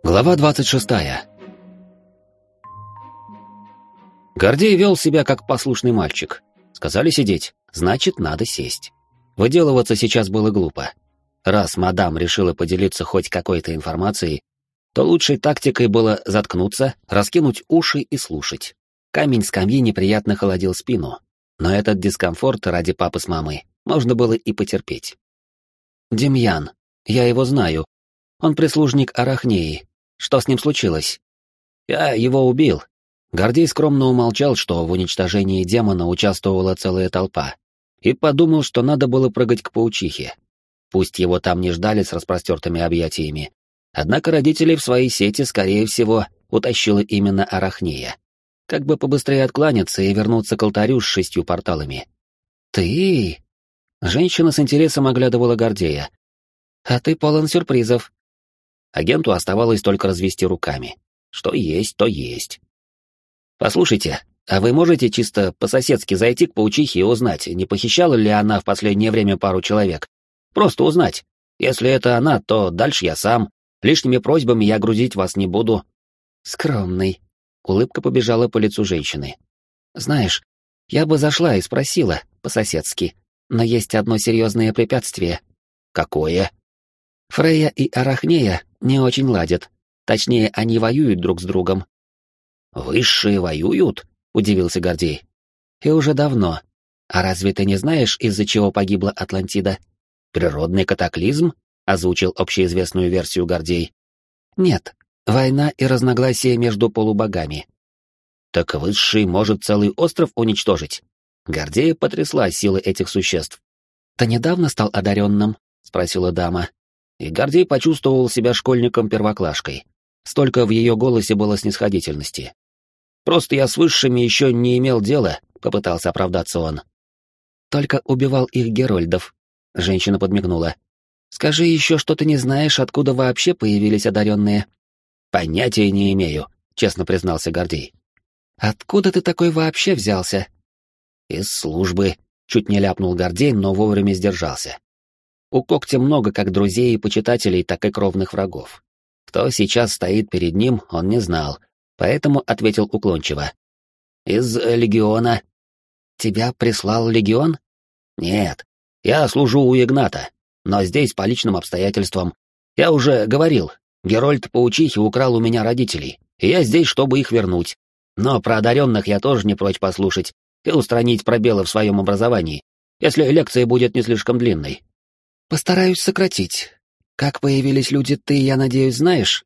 Глава 26. Гордей вел себя как послушный мальчик. Сказали сидеть, значит, надо сесть. Выделываться сейчас было глупо. Раз мадам решила поделиться хоть какой-то информацией, то лучшей тактикой было заткнуться, раскинуть уши и слушать. Камень скамьи неприятно холодил спину, но этот дискомфорт ради папы с мамой можно было и потерпеть. Демьян, я его знаю. Он прислужник Арахнеи. Что с ним случилось? Я его убил. Гордей скромно умолчал, что в уничтожении демона участвовала целая толпа, и подумал, что надо было прыгать к паучихе. Пусть его там не ждали с распростертыми объятиями, однако родителей в свои сети, скорее всего, утащила именно Арахнея. Как бы побыстрее откланяться и вернуться к алтарю с 6 порталами. «Ты?» Женщина с интересом оглядывала Гордея. «А ты полон сюрпризов». Агенту оставалось только развести руками. Что есть, то есть. «Послушайте, а вы можете чисто по-соседски зайти к паучихе и узнать, не похищала ли она в последнее время пару человек? Просто узнать. Если это она, то дальше я сам. Лишними просьбами я грузить вас не буду». «Скромный». Улыбка побежала по лицу женщины. «Знаешь, я бы зашла и спросила, по-соседски, но есть одно серьезное препятствие». «Какое?» «Фрейя и Арахнея не очень ладят. Точнее, они воюют друг с другом». «Высшие воюют?» — удивился Гордей. «И уже давно. А разве ты не знаешь, из-за чего погибла Атлантида?» «Природный катаклизм?» — озвучил общеизвестную версию Гордей. «Нет, война и разногласия между полубогами». «Так Высший может целый остров уничтожить?» Гордея потрясла силы этих существ. «Ты недавно стал одаренным?» — спросила дама. И Гордей почувствовал себя школьником-первоклашкой. Столько в ее голосе было снисходительности. «Просто я с Высшими еще не имел дела», — попытался оправдаться он. «Только убивал их герольдов», — женщина подмигнула. «Скажи еще, что ты не знаешь, откуда вообще появились одаренные». «Понятия не имею», — честно признался Гордей. «Откуда ты такой вообще взялся?» «Из службы», — чуть не ляпнул Гордей, но вовремя сдержался. У Когтя много как друзей и почитателей, так и кровных врагов. Кто сейчас стоит перед ним, он не знал, поэтому ответил уклончиво. «Из легиона». «Тебя прислал легион?» «Нет, я служу у Игната, но здесь по личным обстоятельствам. Я уже говорил, Герольд Паучихи украл у меня родителей, и я здесь, чтобы их вернуть. Но про одаренных я тоже не прочь послушать и устранить пробелы в своем образовании, если лекция будет не слишком длинной». «Постараюсь сократить. Как появились люди, ты, я надеюсь, знаешь?»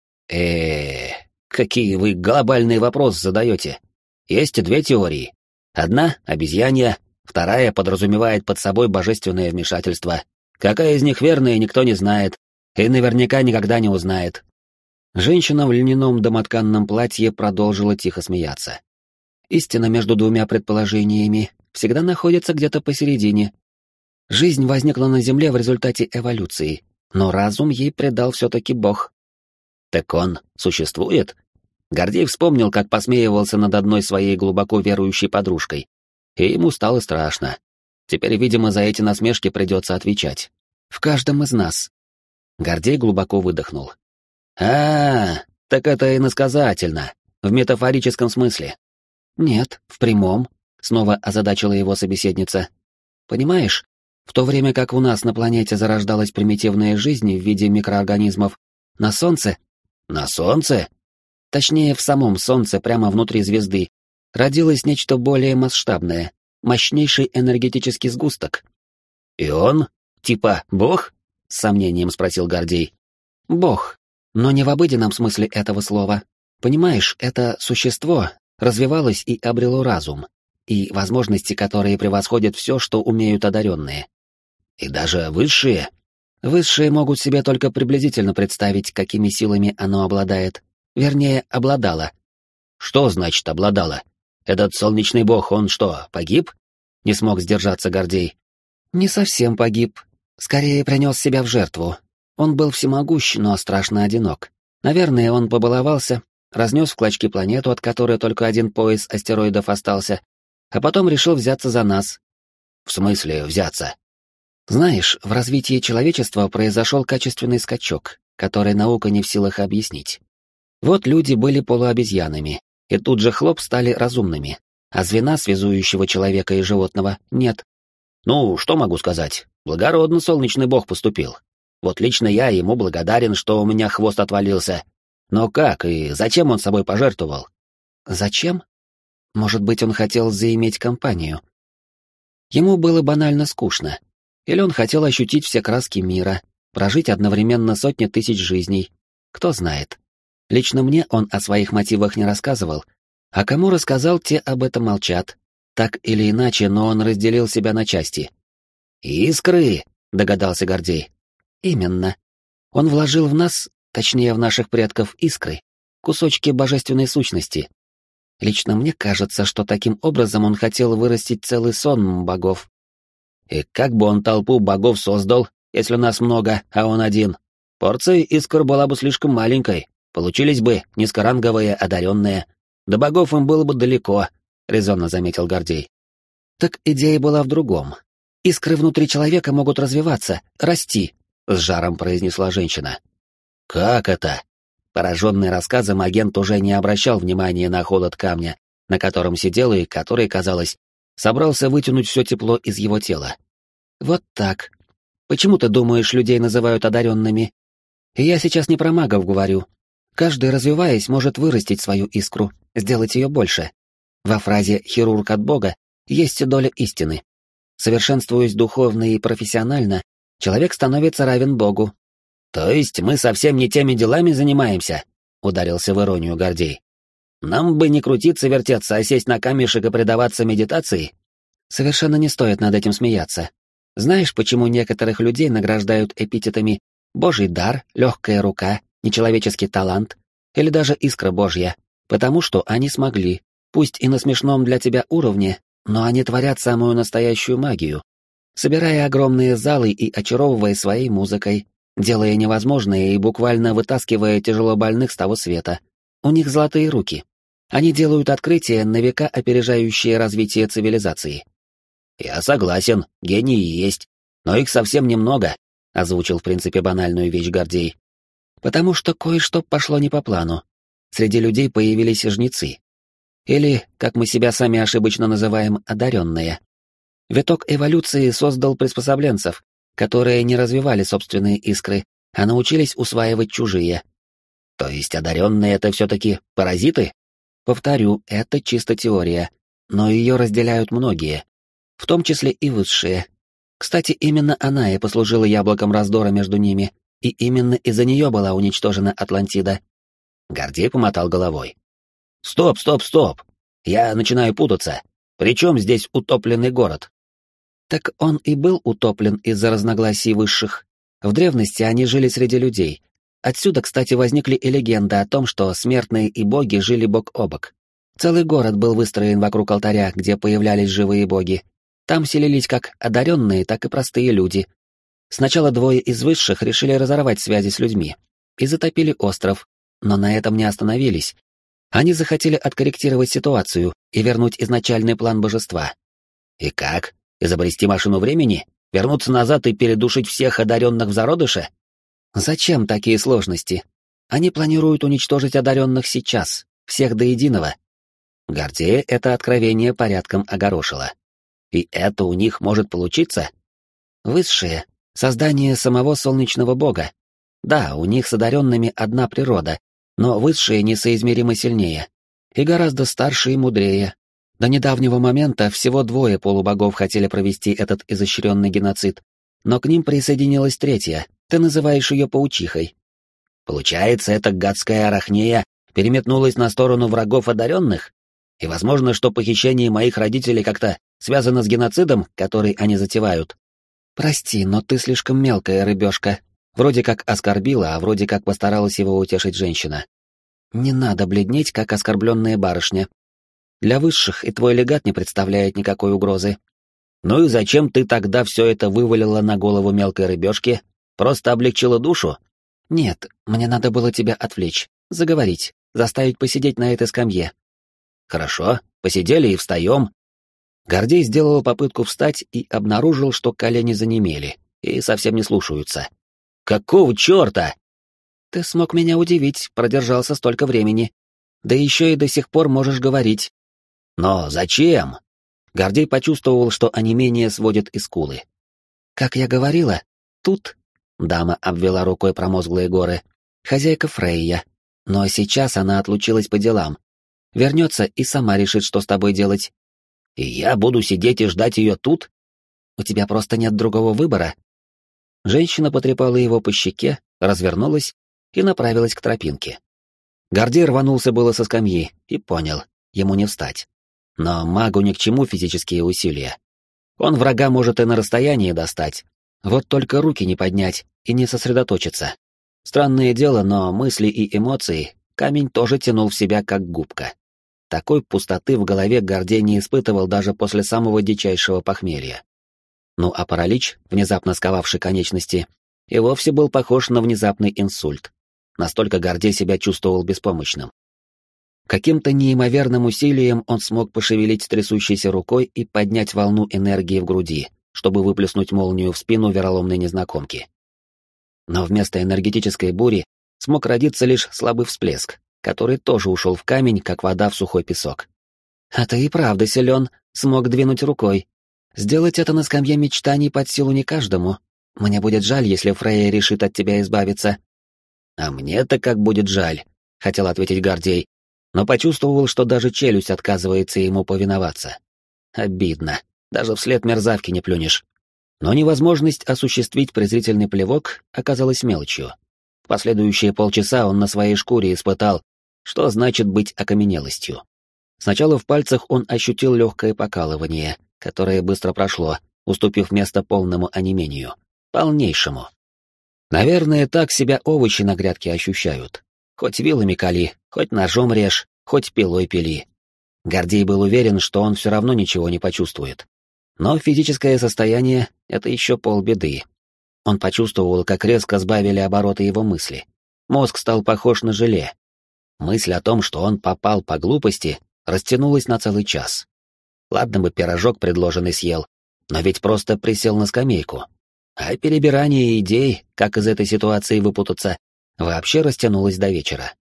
Какие вы глобальные вопросы задаете? Есть 2 теории. Одна — обезьянья, вторая подразумевает под собой божественное вмешательство. Какая из них верная, никто не знает, и наверняка никогда не узнает». Женщина в льняном домотканном платье продолжила тихо смеяться. «Истина между 2 предположениями всегда находится где-то посередине. Жизнь возникла на Земле в результате эволюции, но разум ей придал все-таки Бог». «Так он существует?» Гордей вспомнил, как посмеивался над одной своей глубоко верующей подружкой, и ему стало страшно. Теперь, видимо, за эти насмешки придется отвечать. «В каждом из нас». Гордей глубоко выдохнул. Так это иносказательно, в метафорическом смысле». «Нет, в прямом», — снова озадачила его собеседница. «Понимаешь, в то время как у нас на планете зарождалась примитивная жизнь в виде микроорганизмов, на Солнце...» «На Солнце?» Точнее, в самом Солнце, прямо внутри звезды, родилось нечто более масштабное, мощнейший энергетический сгусток. «И он? Типа Бог?» — с сомнением спросил Гордей. «Бог, но не в обыденном смысле этого слова. Понимаешь, это существо развивалось и обрело разум, и возможности, которые превосходят все, что умеют одаренные. И даже высшие? Высшие могут себе только приблизительно представить, какими силами оно обладает. Вернее, обладало». «Что значит обладало? Этот солнечный бог, он что, погиб?» Не смог сдержаться Гордей. «Не совсем погиб. Скорее принес себя в жертву. Он был всемогущ, но страшно одинок. Наверное, он побаловался, разнес в клочки планету, от которой только один пояс астероидов остался, а потом решил взяться за нас». «В смысле взяться?» «Знаешь, в развитии человечества произошел качественный скачок, который наука не в силах объяснить. Вот люди были полуобезьянами, и тут же хлоп стали разумными, а звена, связующего человека и животного, нет. Ну, что могу сказать? Благородно солнечный бог поступил. Вот лично я ему благодарен, что у меня хвост отвалился. Но как и зачем он собой пожертвовал? Зачем? Может быть, он хотел заиметь компанию. Ему было банально скучно. Или он хотел ощутить все краски мира, прожить одновременно сотни тысяч жизней. Кто знает. Лично мне он о своих мотивах не рассказывал, а кому рассказал, те об этом молчат. Так или иначе, но он разделил себя на части. «Искры!» — догадался Гордей. «Именно. Он вложил в нас, точнее в наших предков, искры, кусочки божественной сущности. Лично мне кажется, что таким образом он хотел вырастить целый сон богов». «И как бы он толпу богов создал, если нас много, а он один? Порция искр была бы слишком маленькой, получились бы низкоранговые одаренные. До богов им было бы далеко», — резонно заметил Гордей. «Так идея была в другом. Искры внутри человека могут развиваться, расти», — с жаром произнесла женщина. «Как это?» Пораженный рассказом, агент уже не обращал внимания на холод камня, на котором сидел и который, казалось, собрался вытянуть все тепло из его тела. «Вот так. Почему ты думаешь, людей называют одаренными? И я сейчас не про магов говорю. Каждый, развиваясь, может вырастить свою искру, сделать ее больше. Во фразе «хирург от Бога» есть доля истины. Совершенствуясь духовно и профессионально, человек становится равен Богу». «То есть мы совсем не теми делами занимаемся?» — ударился в иронию Гордей. «Нам бы не крутиться-вертеться, а сесть на камешек и предаваться медитации?» «Совершенно не стоит над этим смеяться. Знаешь, почему некоторых людей награждают эпитетами «Божий дар», «легкая рука», «нечеловеческий талант» или даже «искра Божья»? Потому что они смогли, пусть и на смешном для тебя уровне, но они творят самую настоящую магию, собирая огромные залы и очаровывая своей музыкой, делая невозможное и буквально вытаскивая тяжелобольных с того света. У них золотые руки. Они делают открытия, на века опережающие развитие цивилизации. «Я согласен, гении есть, но их совсем немного», — озвучил в принципе банальную вещь Гордей. «Потому что кое-что пошло не по плану. Среди людей появились жнецы. Или, как мы себя сами ошибочно называем, одаренные. Виток эволюции создал приспособленцев, которые не развивали собственные искры, а научились усваивать чужие. То есть одаренные — это все-таки паразиты? Повторю, это чисто теория, но ее разделяют многие, в том числе и высшие. Кстати, именно она и послужила яблоком раздора между ними, и именно из-за нее была уничтожена Атлантида». Гордей помотал головой. «Стоп, стоп, стоп! Я начинаю путаться. При чем здесь утопленный город?» Так он и был утоплен из-за разногласий высших. В древности они жили среди людей. Отсюда, кстати, возникли и легенды о том, что смертные и боги жили бок о бок. Целый город был выстроен вокруг алтаря, где появлялись живые боги. Там селились как одаренные, так и простые люди. Сначала двое из высших решили разорвать связи с людьми и затопили остров, но на этом не остановились. Они захотели откорректировать ситуацию и вернуть изначальный план божества. И как? Изобрести машину времени? Вернуться назад и передушить всех одаренных в зародыше? Зачем такие сложности? Они планируют уничтожить одаренных сейчас, всех до единого. Гордея это откровение порядком огорошило. И это у них может получиться? Высшие — создание самого солнечного бога. Да, у них с одаренными одна природа, но высшие несоизмеримо сильнее. И гораздо старше и мудрее. До недавнего момента всего двое полубогов хотели провести этот изощренный геноцид, но к ним присоединилась третья, ты называешь ее паучихой. Получается, эта гадская арахнея переметнулась на сторону врагов одаренных? И возможно, что похищение моих родителей как-то связано с геноцидом, который они затевают? Прости, но ты слишком мелкая рыбешка. Вроде как оскорбила, а вроде как постаралась его утешить женщина. Не надо бледнеть, как оскорбленная барышня. Для высших и твой легат не представляет никакой угрозы. Ну и зачем ты тогда все это вывалила на голову мелкой рыбешки? Просто облегчила душу? Нет, мне надо было тебя отвлечь, заговорить, заставить посидеть на этой скамье. Хорошо, посидели и встаем. Гордей сделал попытку встать и обнаружил, что колени занемели и совсем не слушаются. Какого черта? Ты смог меня удивить, продержался столько времени. Да еще и до сих пор можешь говорить. Но зачем? Гордей почувствовал, что онемение сводит и скулы. Как я говорила, тут... Дама обвела рукой промозглые горы. Хозяйка Фрейя. Но сейчас она отлучилась по делам. Вернется и сама решит, что с тобой делать. И я буду сидеть и ждать ее тут? У тебя просто нет другого выбора. Женщина потрепала его по щеке, развернулась и направилась к тропинке. Гордей рванулся было со скамьи и понял, ему не встать. Но магу ни к чему физические усилия. Он врага может и на расстоянии достать, вот только руки не поднять и не сосредоточиться. Странное дело, но мысли и эмоции камень тоже тянул в себя как губка. Такой пустоты в голове Гордей не испытывал даже после самого дичайшего похмелья. Ну а паралич, внезапно сковавший конечности, и вовсе был похож на внезапный инсульт. Настолько Гордей себя чувствовал беспомощным. Каким-то неимоверным усилием он смог пошевелить трясущейся рукой и поднять волну энергии в груди, чтобы выплеснуть молнию в спину вероломной незнакомки. Но вместо энергетической бури смог родиться лишь слабый всплеск, который тоже ушел в камень, как вода в сухой песок. «А ты и правда силен, смог двинуть рукой. Сделать это на скамье мечтаний под силу не каждому. Мне будет жаль, если Фрейя решит от тебя избавиться». «А мне-то как будет жаль», — хотел ответить Гордей, но почувствовал, что даже челюсть отказывается ему повиноваться. Обидно, даже вслед мерзавки не плюнешь. Но невозможность осуществить презрительный плевок оказалась мелочью. В последующие полчаса он на своей шкуре испытал, что значит быть окаменелостью. Сначала в пальцах он ощутил легкое покалывание, которое быстро прошло, уступив место полному онемению. Полнейшему. Наверное, так себя овощи на грядке ощущают. Хоть вилами кали, хоть ножом режь, хоть пилой пили. Гордей был уверен, что он все равно ничего не почувствует. Но физическое состояние — это еще полбеды. Он почувствовал, как резко сбавили обороты его мысли. Мозг стал похож на желе. Мысль о том, что он попал по глупости, растянулась на целый час. Ладно бы пирожок предложенный съел, но ведь просто присел на скамейку. А перебирание идей, как из этой ситуации выпутаться, вообще растянулось до вечера.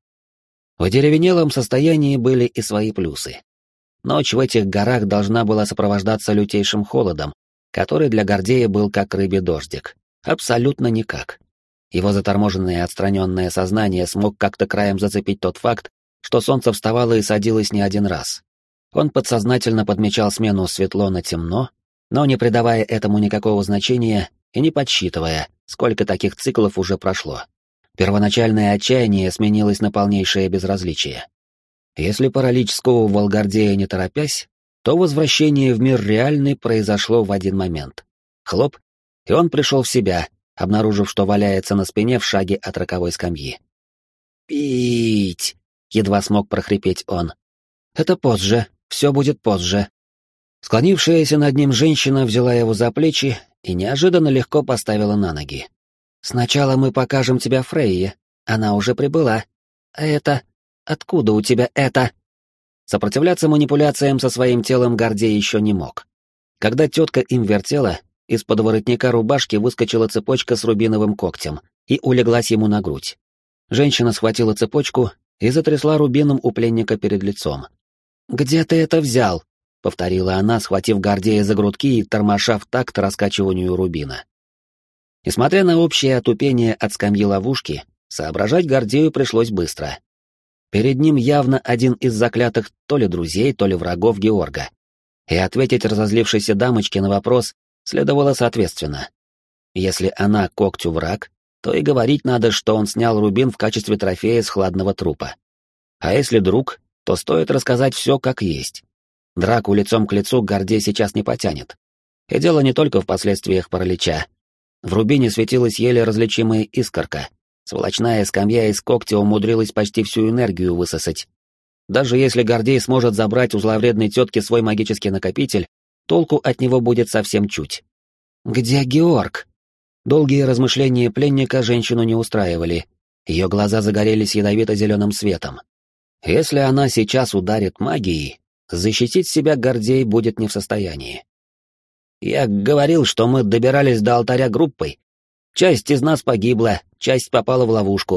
В одеревенелом состоянии были и свои плюсы. Ночь в этих горах должна была сопровождаться лютейшим холодом, который для Гордея был как рыбий дождик. Абсолютно никак. Его заторможенное отстраненное сознание смог как-то краем зацепить тот факт, что солнце вставало и садилось не один раз. Он подсознательно подмечал смену светло на темно, но не придавая этому никакого значения и не подсчитывая, сколько таких циклов уже прошло. Первоначальное отчаяние сменилось на полнейшее безразличие. Если паралич сковывал Гордея не торопясь, то возвращение в мир реальный произошло в один момент. Хлоп, и он пришел в себя, обнаружив, что валяется на спине в шаге от роковой скамьи. «Пить!» — едва смог прохрипеть он. «Это позже, все будет позже». Склонившаяся над ним женщина взяла его за плечи и неожиданно легко поставила на ноги. «Сначала мы покажем тебя Фрейе, она уже прибыла. А это... Откуда у тебя это?» Сопротивляться манипуляциям со своим телом Гордей еще не мог. Когда тетка им вертела, из-под воротника рубашки выскочила цепочка с рубиновым когтем и улеглась ему на грудь. Женщина схватила цепочку и затрясла рубином у пленника перед лицом. «Где ты это взял?» — повторила она, схватив Гордея за грудки и тормоша в такт раскачиванию рубина. Несмотря на общее отупение от скамьи ловушки, соображать Гордею пришлось быстро. Перед ним явно один из заклятых то ли друзей, то ли врагов Георга. И ответить разозлившейся дамочке на вопрос следовало соответственно. Если она когтю враг, то и говорить надо, что он снял рубин в качестве трофея с хладного трупа. А если друг, то стоит рассказать все как есть. Драку лицом к лицу Гордей сейчас не потянет. И дело не только в последствиях паралича. В рубине светилась еле различимая искорка. Сволочная скамья из когтя умудрилась почти всю энергию высосать. Даже если Гордей сможет забрать у зловредной тетки свой магический накопитель, толку от него будет совсем чуть. «Где Георг?» Долгие размышления пленника женщину не устраивали. Ее глаза загорелись ядовито-зеленым светом. Если она сейчас ударит магией, защитить себя Гордей будет не в состоянии. «Я говорил, что мы добирались до алтаря группой. Часть из нас погибла, часть попала в ловушку.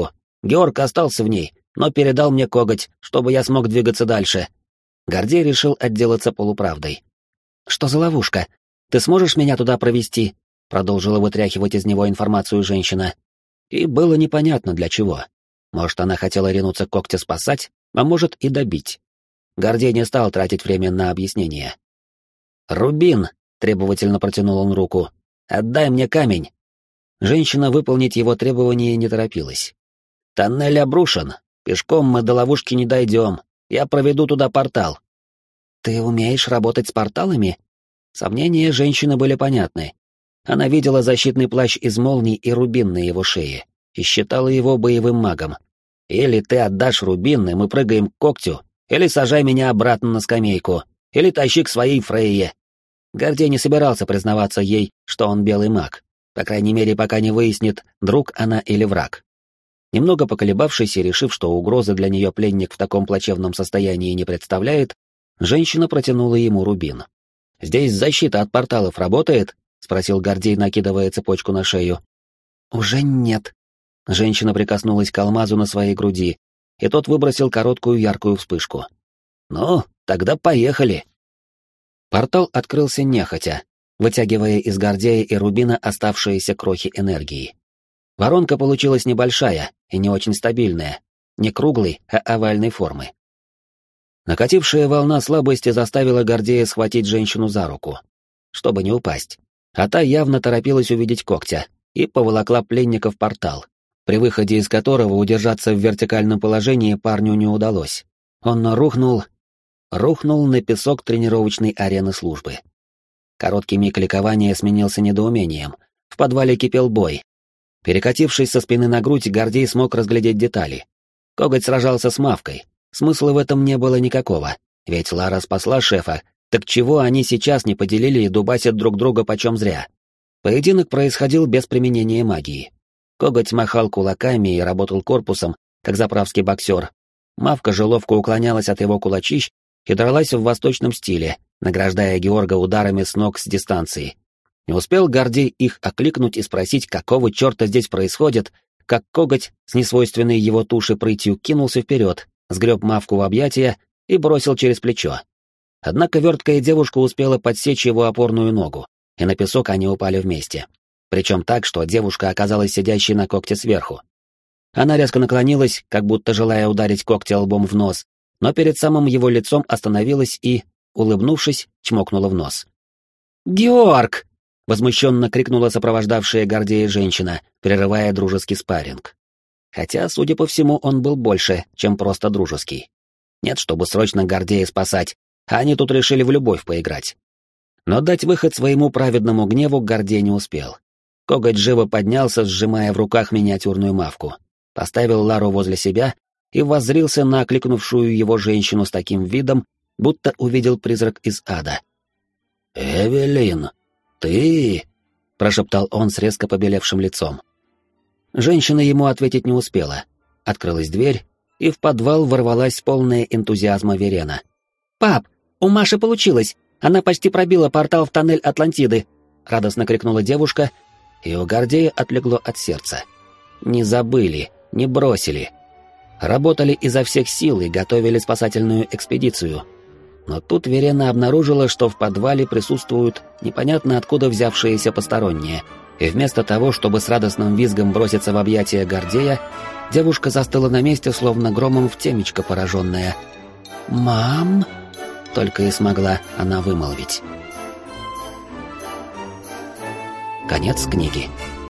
Георг остался в ней, но передал мне коготь, чтобы я смог двигаться дальше. Гордей решил отделаться полуправдой. «Что за ловушка? Ты сможешь меня туда провести?» Продолжила вытряхивать из него информацию женщина. И было непонятно для чего. Может, она хотела ринуться когтя спасать, а может и добить. Гордей не стал тратить время на объяснение. «Рубин!» — требовательно протянул он руку. «Отдай мне камень!» Женщина выполнить его требование не торопилась. «Тоннель обрушен. Пешком мы до ловушки не дойдем. Я проведу туда портал». «Ты умеешь работать с порталами?» Сомнения женщины были понятны. Она видела защитный плащ из молний и рубин на его шее и считала его боевым магом. «Или ты отдашь рубин, и мы прыгаем к когтю, или сажай меня обратно на скамейку, или тащи к своей Фрейе». Гордей не собирался признаваться ей, что он белый маг, по крайней мере, пока не выяснит, друг она или враг. Немного поколебавшись и решив, что угрозы для нее пленник в таком плачевном состоянии не представляет, женщина протянула ему рубин. «Здесь защита от порталов работает?» — спросил Гордей, накидывая цепочку на шею. «Уже нет». Женщина прикоснулась к алмазу на своей груди, и тот выбросил короткую яркую вспышку. «Ну, тогда поехали». Портал открылся нехотя, вытягивая из Гордея и рубина оставшиеся крохи энергии. Воронка получилась небольшая и не очень стабильная, не круглой, а овальной формы. Накатившая волна слабости заставила Гордея схватить женщину за руку, чтобы не упасть, а та явно торопилась увидеть когтя и поволокла пленника в портал, при выходе из которого удержаться в вертикальном положении парню не удалось. Он рухнул на песок тренировочной арены службы. Короткий миг ликования сменился недоумением. В подвале кипел бой. Перекатившись со спины на грудь, Гордей смог разглядеть детали. Коготь сражался с Мавкой. Смысла в этом не было никакого, ведь Лара спасла шефа, так чего они сейчас не поделили и дубасят друг друга почем зря? Поединок происходил без применения магии. Коготь махал кулаками и работал корпусом, как заправский боксер. Мавка же ловко уклонялась от его кулачищ и дралась в восточном стиле, награждая Георга ударами с ног с дистанции. Не успел Гордей их окликнуть и спросить, какого черта здесь происходит, как коготь с несвойственной его туши прытью кинулся вперед, сгреб Мавку в объятия и бросил через плечо. Однако верткая девушка успела подсечь его опорную ногу, и на песок они упали вместе. Причем так, что девушка оказалась сидящей на когте сверху. Она резко наклонилась, как будто желая ударить когтя лбом в нос, но перед самым его лицом остановилась и, улыбнувшись, чмокнула в нос. «Георг!» — возмущенно крикнула сопровождавшая Гордея женщина, прерывая дружеский спарринг. Хотя, судя по всему, он был больше, чем просто дружеский. Нет, чтобы срочно Гордея спасать, а они тут решили в любовь поиграть. Но дать выход своему праведному гневу Гордей не успел. Коготь живо поднялся, сжимая в руках миниатюрную Мавку, поставил Лару возле себя и воззрился на окликнувшую его женщину с таким видом, будто увидел призрак из ада. «Эвелин, ты...» — прошептал он с резко побелевшим лицом. Женщина ему ответить не успела. Открылась дверь, и в подвал ворвалась полная энтузиазма Верена. «Пап, у Маши получилось! Она почти пробила портал в тоннель Атлантиды!» — радостно крикнула девушка, и у Гордея отлегло от сердца. Не забыли, не бросили. Работали изо всех сил и готовили спасательную экспедицию. Но тут Верена обнаружила, что в подвале присутствуют непонятно откуда взявшиеся посторонние, и вместо того, чтобы с радостным визгом броситься в объятия Гордея, девушка застыла на месте, словно громом в темечко пораженная. «Мам!» — только и смогла она вымолвить. Конец книги.